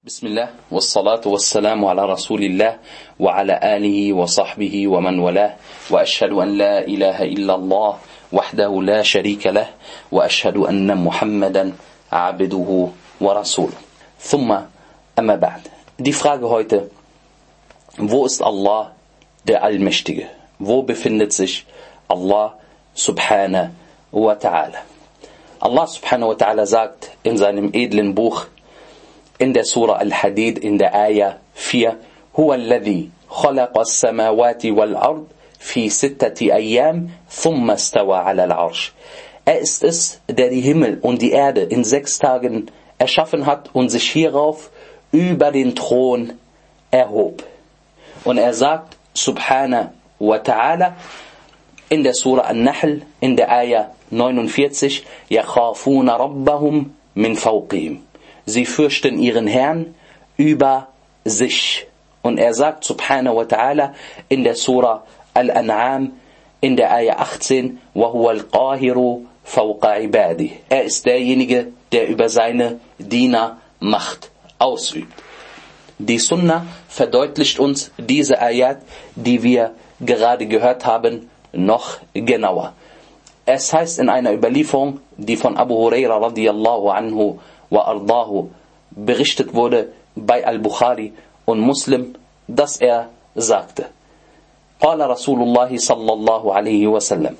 بسم الله والصلاة والسلام على رسول الله وعلى آله وصحبه ومن والاه وأشهد أن لا إله إلا الله وحده لا شريك له وأشهد أن محمدا عبده ورسوله ثم أما بعد. Die Frage heute: Wo ist Allah, der Allmächtige? Wo befindet sich Allah subhanahu wa ta'ala? Allah subhanahu wa ta'ala sagt in seinem edlen Buch in der Surah Al-Hadid in der Ayah 4: Huwa alladhi khalaqa as-samawati wal-ard fi sittati ayyam thumma istawa 'ala al-'arsh. Er ist es, der die Himmel und die Erde in 6 Tagen erschaffen hat und sich hierauf über den Thron erhob. Und er sagt subhanahu wa ta'ala in der Surah An-Nahl in der Ayah 49: Yakhafuna rabbahum min fawqihim. Sie fürchten ihren Herrn über sich. Und er sagt subhanahu wa ta'ala in der Surah Al-An'am in der Ayah 18: وَهُوَ الْقَاهِرُ فَوْقَ عِبَادِهِ. Er ist derjenige, der über seine Diener Macht ausübt. Die Sunna verdeutlicht uns diese Ayat, die wir gerade gehört haben, noch genauer. Es heißt in einer Überlieferung, die von Abu Huraira radiyallahu anhu wa ardahu berichtet wurde bei Al-Bukhari und Muslim, dass er sagte: Qala Rasulullah sallallahu alaihi wasallam,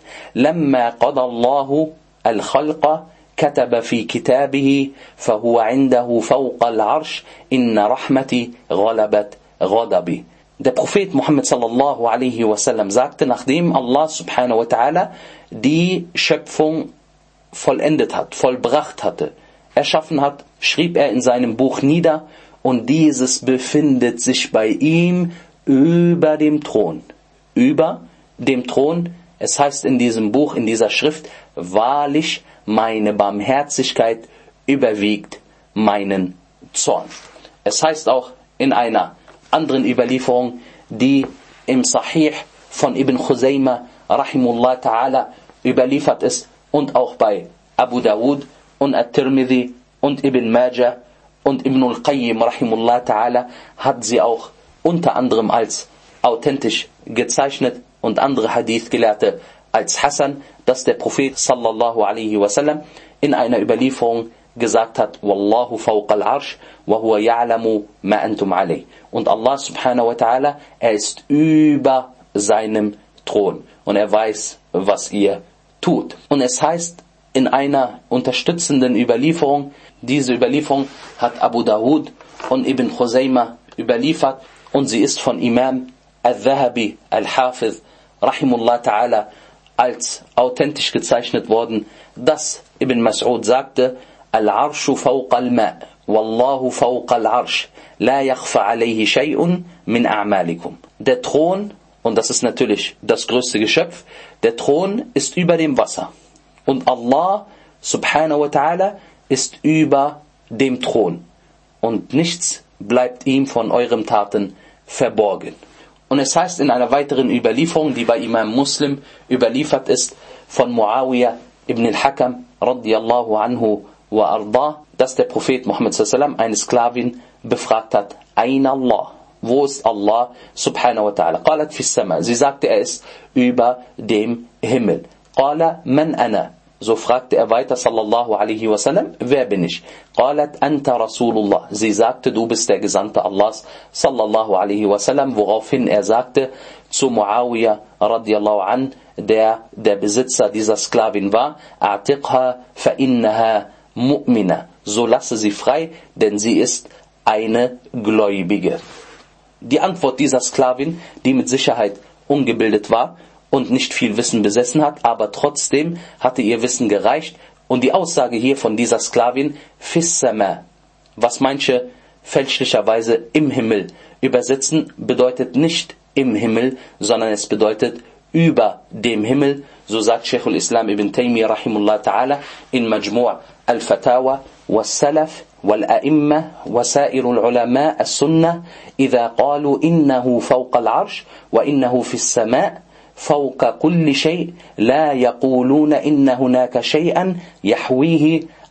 Lamma qada Allahu al-khalqa kataba fi kitabihi fahuwa indahu fawqa al-arsh inna rahmati ghalabat ghadabi. Der Prophet Muhammad sallallahu alaihi wasallam sagte, nachdem Allah subhanahu wa ta'ala die Schöpfung vollendet hat, vollbracht hatte, erschaffen hat, schrieb er in seinem Buch nieder, und dieses befindet sich bei ihm über dem Thron. Über dem Thron, es heißt in diesem Buch, in dieser Schrift: Wahrlich, meine Barmherzigkeit überwiegt meinen Zorn. Es heißt auch in einer anderen Überlieferung, die im Sahih von Ibn Khuzaymah rahimullah ta'ala überliefert ist, und auch bei Abu Dawud und At-Tirmidhi und Ibn Majah und Ibn al-Qayyim rahimullah ta'ala, hat sie auch unter anderem als authentisch gezeichnet und andere Hadith-Gelehrte als Hasan, dass der Prophet sallallahu alaihi wasallam in einer Überlieferung gesagt hat: Wallahu fawqa al-arsh wa huwa ya'lamu ma antum alayh. Und Allah subhanahu wa ta'ala, er ist über seinem Thron und er weiß, was ihr tut. Und es heißt in einer unterstützenden Überlieferung, diese Überlieferung hat Abu Dawud und Ibn Khuzaymah überliefert, und sie ist von Imam Al-Dhahabi Al-Hafiz rahimullah ta'ala als authentisch gezeichnet worden, dass Ibn Mas'ud sagte: Al-Arshu fawqa al-Ma' Wallahu fawqa al-Arsh La yakhfa alayhi shay'un min a'malikum. Der Thron, und das ist natürlich das größte Geschöpf, der Thron ist über dem Wasser. Und Allah subhanahu wa ta'ala ist über dem Thron. Und nichts bleibt ihm von euren Taten verborgen. Und es heißt in einer weiteren Überlieferung, die bei Imam Muslim überliefert ist, von Muawiyah ibn al-Hakam radiyallahu anhu wa arda, dass der Prophet Muhammad sallallahu eine Sklavin befragt hat: Aina Allah? Wo ist Allah subhanahu wa ta'ala? Qalat fi sama. Sie sagte, er ist über dem Himmel. Qala man ana? So fragte er weiter sallallahu alaihi wasallam: Wer bin ich? Qalat anta Rasulullah. Sie sagte: Du bist der Gesandte Allahs sallallahu alaihi wasallam. Woraufhin er sagte zu Muawiyah radiyallahu an, der Besitzer dieser Sklavin war: A'tiqha fa innaha mu'mina. So lasse sie frei, denn sie ist eine Gläubige. Die Antwort dieser Sklavin, die mit Sicherheit ungebildet war und nicht viel Wissen besessen hat, aber trotzdem hatte ihr Wissen gereicht. Und die Aussage hier von dieser Sklavin, fis sama, was manche fälschlicherweise im Himmel übersetzen, bedeutet nicht im Himmel, sondern es bedeutet über dem Himmel. So sagt Shaykh al-Islam ibn Taymiyyah rahimullah ta'ala in Majmu' al-Fatawa: was-Salaf wal-A'imma wa sa'ir al-Ulama as-Sunnah idha qalu innahu fawqa al-'arsh wa innahu fi as-sama' فوق كل شيء لا يقولون إن هناك شيئا يحويه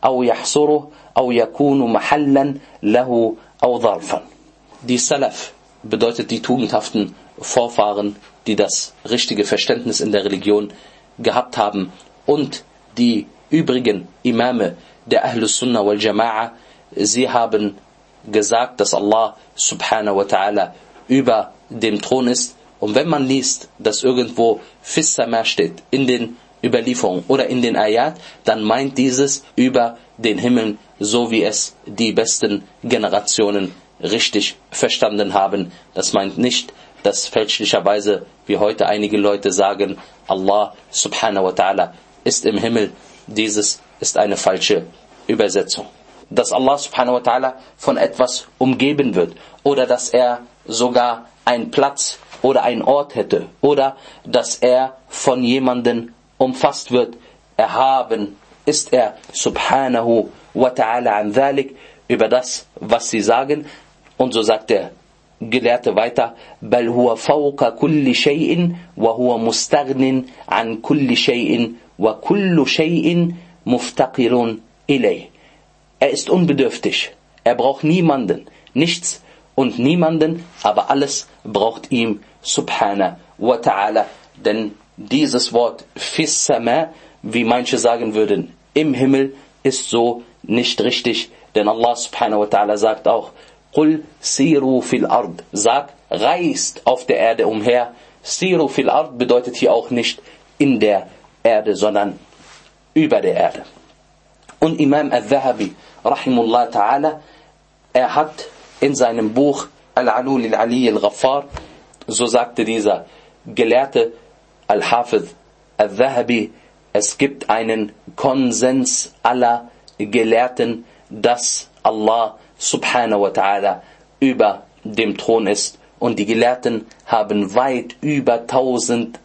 أو يحصره أو يكون محلا له أو ظرفا. Die Salaf bedeutet die tugendhaften Vorfahren, die das richtige Verständnis in der Religion gehabt haben, und die übrigen Imame der Ahlus Sunnah wal Jama'a, sie haben gesagt, dass Allah subhanahu wa ta'ala über dem Thron ist. Und wenn man liest, dass irgendwo Fis Sama steht in den Überlieferungen oder in den Ayat, dann meint dieses über den Himmel, so wie es die besten Generationen richtig verstanden haben. Das meint nicht, dass fälschlicherweise, wie heute einige Leute sagen, Allah subhanahu wa ta'ala ist im Himmel. Dieses ist eine falsche Übersetzung. Dass Allah subhanahu wa ta'ala von etwas umgeben wird, oder dass er sogar einen Platz oder einen Ort hätte, oder dass er von jemandem umfasst wird, erhaben ist er subhanahu wa ta'ala an dhalik, über das, was sie sagen. Und so sagt der Gelehrte weiter, bal huwa fawqa kulli shay'in wa huwa mustaghnin an kulli shay'in wa kullu shay'in muftaqirun ilayh. Er ist unbedürftig, er braucht niemanden, nichts und niemanden, aber alles braucht ihm subhanahu wa ta'ala. Denn dieses Wort fis sama, wie manche sagen würden, im Himmel, ist so nicht richtig. Denn Allah subhanahu wa ta'ala sagt auch, Qul siru fil ard, sag, reist auf der Erde umher. Siru fil ard bedeutet hier auch nicht in der Erde, sondern über der Erde. Und Imam al-Dhahabi, rahimullah ta'ala, er hat in seinem Buch Al-Alul al-Ali al-Ghaffar, so sagte dieser Gelehrte Al-Hafidh al-Dhahabi, es gibt einen Konsens aller Gelehrten, dass Allah subhanahu wa ta'ala über dem Thron ist. Und die Gelehrten haben weit über 1000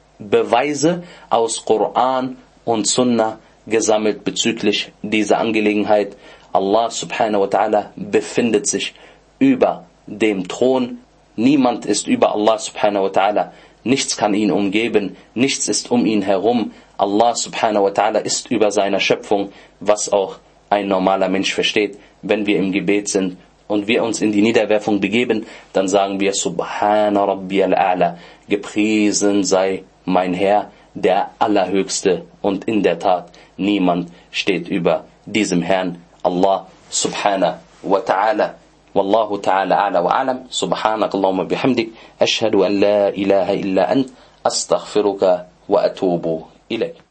Beweise aus Koran und Sunnah gesammelt bezüglich dieser Angelegenheit. Allah subhanahu wa ta'ala befindet sich über dem Thron. Niemand ist über Allah subhanahu wa ta'ala. Nichts kann ihn umgeben. Nichts ist um ihn herum. Allah subhanahu wa ta'ala ist über seiner Schöpfung, was auch ein normaler Mensch versteht. Wenn wir im Gebet sind und wir uns in die Niederwerfung begeben, dann sagen wir Subhana Rabbiyal A'la, gepriesen sei mein Herr, der Allerhöchste. Und in der Tat, niemand steht über diesem Herrn, Allah subhanahu wa ta'ala. Wallahu ta'ala a'la wa a'lam. Subhanakallahumma bihamdik. Ashhadu an la ilaha illa ant. Astaghfiruka wa atubu ilayk.